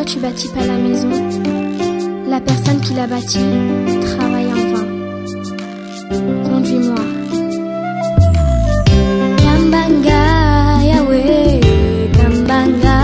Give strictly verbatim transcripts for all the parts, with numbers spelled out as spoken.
tu bâtis pas la maison, la personne qui l'a bâtie travaille en vain. Conduis-moi. Kambanga Yahweh, Kambanga,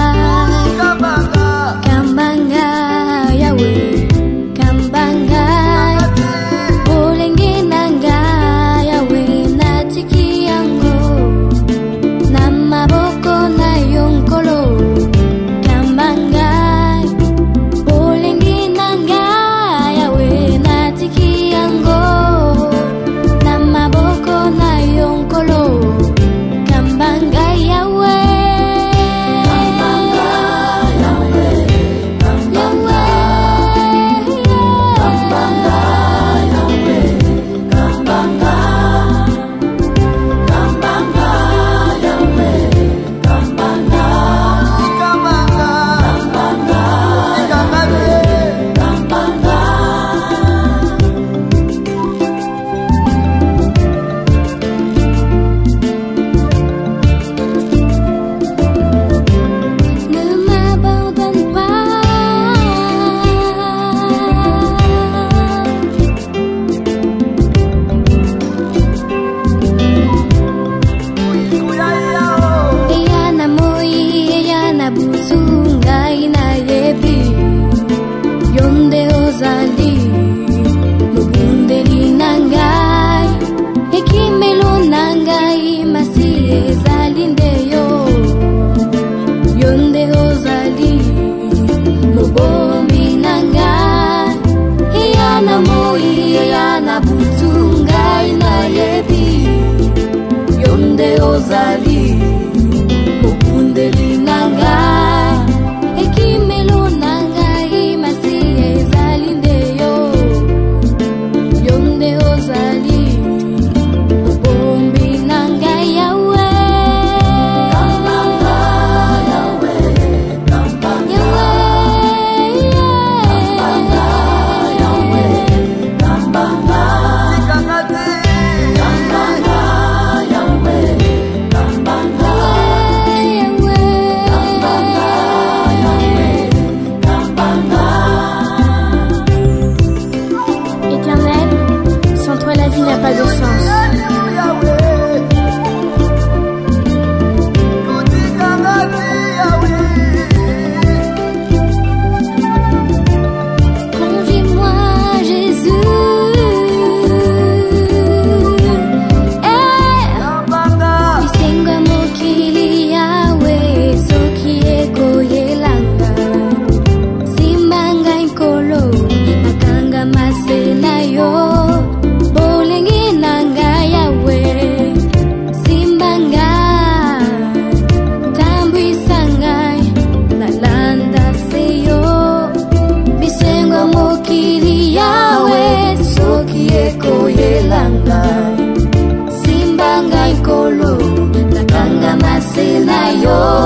Kambanga Yahweh, Kambanga, Bolenge nanga Yahweh natiki yango, na maboko na yonkolo. Kambanga, Bolenge nanga Yahweh natiki yango, na maboko na yonkolo. Kambanga Yahweh, Kambanga Yahweh, Kambanga Yahweh, Kambanga, Kambanga Yahweh, Kambanga, Kambanga, Kambanga, ne m'abandonne pas. Eyana moi, eyana butu ngai nayebi, yonde ozali mobundeli na ngai, ekimelo na ngai masi ezali nde yo. Yonde ozali mobombi na ngai, eyana moi, eyana butu ngai nayebi, yonde ozali mobundeli na ngai, ekimelo na ngai masi ezali nde yo. Yonde ozali mobombi na ngai Yahweh, Kambanga Yahweh, Kambanga Kambanga Yahweh, Kambanga, Kambanga Yahweh, Kambanga Yahweh, Kambanga. Éternel, sans toi la vie n'a pas de sens. Conduis-moi Jésus, eh, bisenga mokili Yahweh, soki ekoyelanga, simbanga nkolo, nakanga mase na yo. Bolenge nanga Yahweh, simbanga, tambwisa ngai, nalanda seyo. Bisenga mokili Yahweh, soki ekoyelanga, simbanga nkolo, nakanga mase na yo.